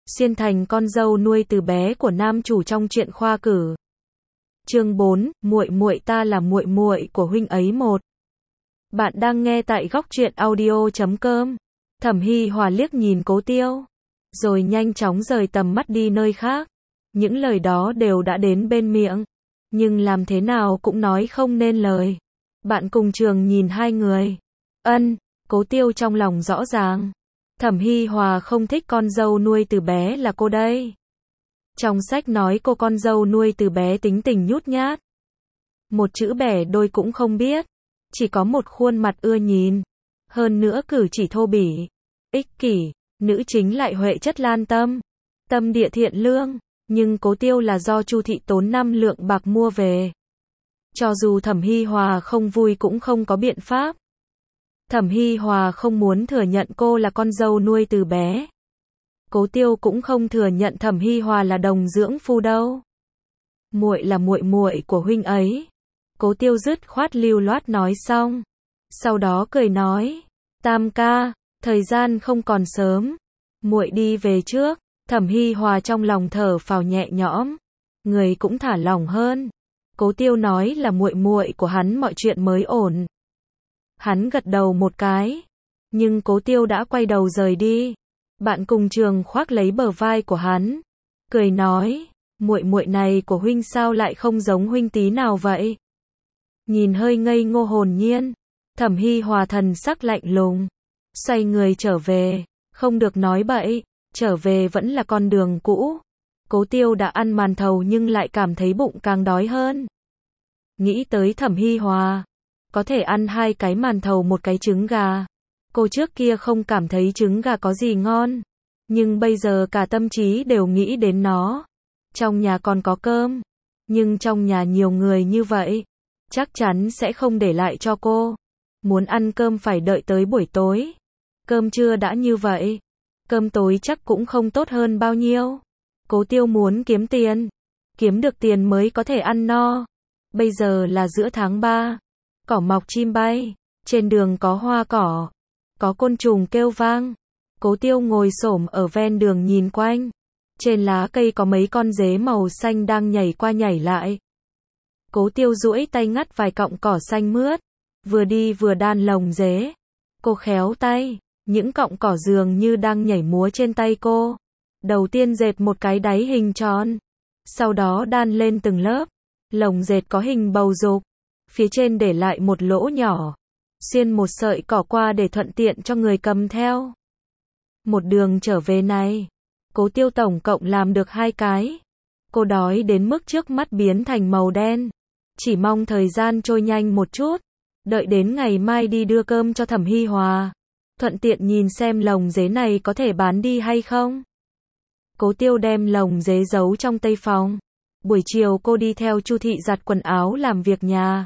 xuyên thành con dâu nuôi từ bé của nam chủ trong truyện khoa cử. Chương 4, muội muội ta là muội muội của huynh ấy một. Bạn đang nghe tại góc truyện audio.com. Thẩm Hi Hòa liếc nhìn Cố Tiêu, rồi nhanh chóng rời tầm mắt đi nơi khác. Những lời đó đều đã đến bên miệng, nhưng làm thế nào cũng nói không nên lời. Bạn cùng trường nhìn hai người. Cố Tiêu trong lòng rõ ràng. Thẩm Hi Hòa không thích con dâu nuôi từ bé là cô đây. Trong sách nói cô con dâu nuôi từ bé tính tình nhút nhát. Một chữ bẻ đôi cũng không biết. Chỉ có một khuôn mặt ưa nhìn. Hơn nữa cử chỉ thô bỉ, ích kỷ. Nữ chính lại huệ chất lan tâm. Tâm địa thiện lương. Nhưng Cố Tiêu là do Chu thị tốn 5 lượng bạc mua về. Cho dù Thẩm Hi Hòa không vui cũng không có biện pháp. Thẩm Hi Hòa không muốn thừa nhận cô là con dâu nuôi từ bé. Cố Tiêu cũng không thừa nhận Thẩm Hi Hòa là đồng dưỡng phu đâu. Muội là muội muội của huynh ấy. Cố Tiêu dứt khoát lưu loát nói xong. Sau đó cười nói, Tam ca, thời gian không còn sớm. Muội đi về trước. Thẩm Hi Hòa trong lòng thở phào nhẹ nhõm. Người cũng thả lỏng hơn. Cố Tiêu nói là muội muội của hắn mọi chuyện mới ổn. Hắn gật đầu một cái. Nhưng Cố Tiêu đã quay đầu rời đi. Bạn cùng trường khoác lấy bờ vai của hắn. Cười nói, muội muội này của huynh sao lại không giống huynh tí nào vậy? Nhìn hơi ngây ngô hồn nhiên. Thẩm Hi Hòa thần sắc lạnh lùng. Xoay người trở về. Không được nói bậy. Trở về vẫn là con đường cũ. Cố Tiêu đã ăn màn thầu nhưng lại cảm thấy bụng càng đói hơn. Nghĩ tới Thẩm Hi Hòa. Có thể ăn 2 cái màn thầu một cái trứng gà. Cô trước kia không cảm thấy trứng gà có gì ngon. Nhưng bây giờ cả tâm trí đều nghĩ đến nó. Trong nhà còn có cơm. Nhưng trong nhà nhiều người như vậy. Chắc chắn sẽ không để lại cho cô. Muốn ăn cơm phải đợi tới buổi tối. Cơm trưa đã như vậy. Cơm tối chắc cũng không tốt hơn bao nhiêu. Cố Tiêu muốn kiếm tiền. Kiếm được tiền mới có thể ăn no. Bây giờ là giữa tháng 3. Cỏ mọc chim bay. Trên đường có hoa cỏ. Có côn trùng kêu vang. Cố Tiêu ngồi xổm ở ven đường nhìn quanh. Trên lá cây có mấy con dế màu xanh đang nhảy qua nhảy lại. Cố Tiêu duỗi tay ngắt vài cọng cỏ xanh mướt. Vừa đi vừa đan lồng dế. Cô khéo tay. Những cọng cỏ dường như đang nhảy múa trên tay cô. Đầu tiên dệt một cái đáy hình tròn. Sau đó đan lên từng lớp. Lồng dệt có hình bầu dục. Phía trên để lại một lỗ nhỏ. Xuyên một sợi cỏ qua để thuận tiện cho người cầm theo. Một đường trở về này. Cố Tiêu tổng cộng làm được 2 cái. Cô đói đến mức trước mắt biến thành màu đen. Chỉ mong thời gian trôi nhanh một chút. Đợi đến ngày mai đi đưa cơm cho Thẩm Hi Hòa. Thuận tiện nhìn xem lồng dế này có thể bán đi hay không. Cố Tiêu đem lồng dế giấu trong tây phòng. Buổi chiều cô đi theo Chu thị giặt quần áo làm việc nhà.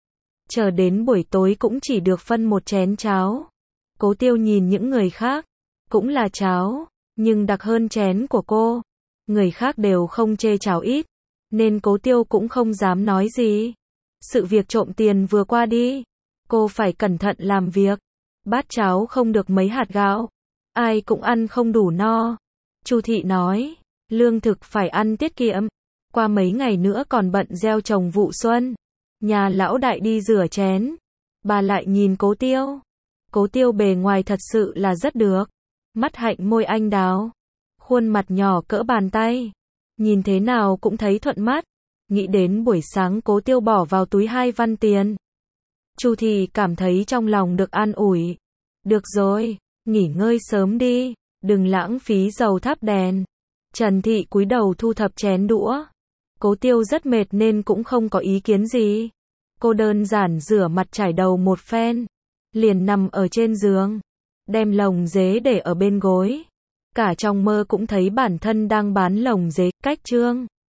Chờ đến buổi tối cũng chỉ được phân một chén cháo. Cố Tiêu nhìn những người khác. Cũng là cháo. Nhưng đặc hơn chén của cô. Người khác đều không chê cháo ít. Nên Cố Tiêu cũng không dám nói gì. Sự việc trộm tiền vừa qua đi. Cô phải cẩn thận làm việc. Bát cháo không được mấy hạt gạo. Ai cũng ăn không đủ no. Chu thị nói. Lương thực phải ăn tiết kiệm. Qua mấy ngày nữa còn bận gieo trồng vụ xuân. Nhà lão đại đi rửa chén. Bà lại nhìn Cố Tiêu. Cố Tiêu bề ngoài thật sự là rất được. Mắt hạnh môi anh đào. Khuôn mặt nhỏ cỡ bàn tay. Nhìn thế nào cũng thấy thuận mắt. Nghĩ đến buổi sáng Cố Tiêu bỏ vào túi 2 văn tiền. Chu thị cảm thấy trong lòng được an ủi. Được rồi, nghỉ ngơi sớm đi. Đừng lãng phí dầu thắp đèn. Trần thị cúi đầu thu thập chén đũa. Cố Tiêu rất mệt nên cũng không có ý kiến gì. Cô đơn giản rửa mặt chải đầu một phen. Liền nằm ở trên giường. Đem lồng dế để ở bên gối. Cả trong mơ cũng thấy bản thân đang bán lồng dế. Cách chương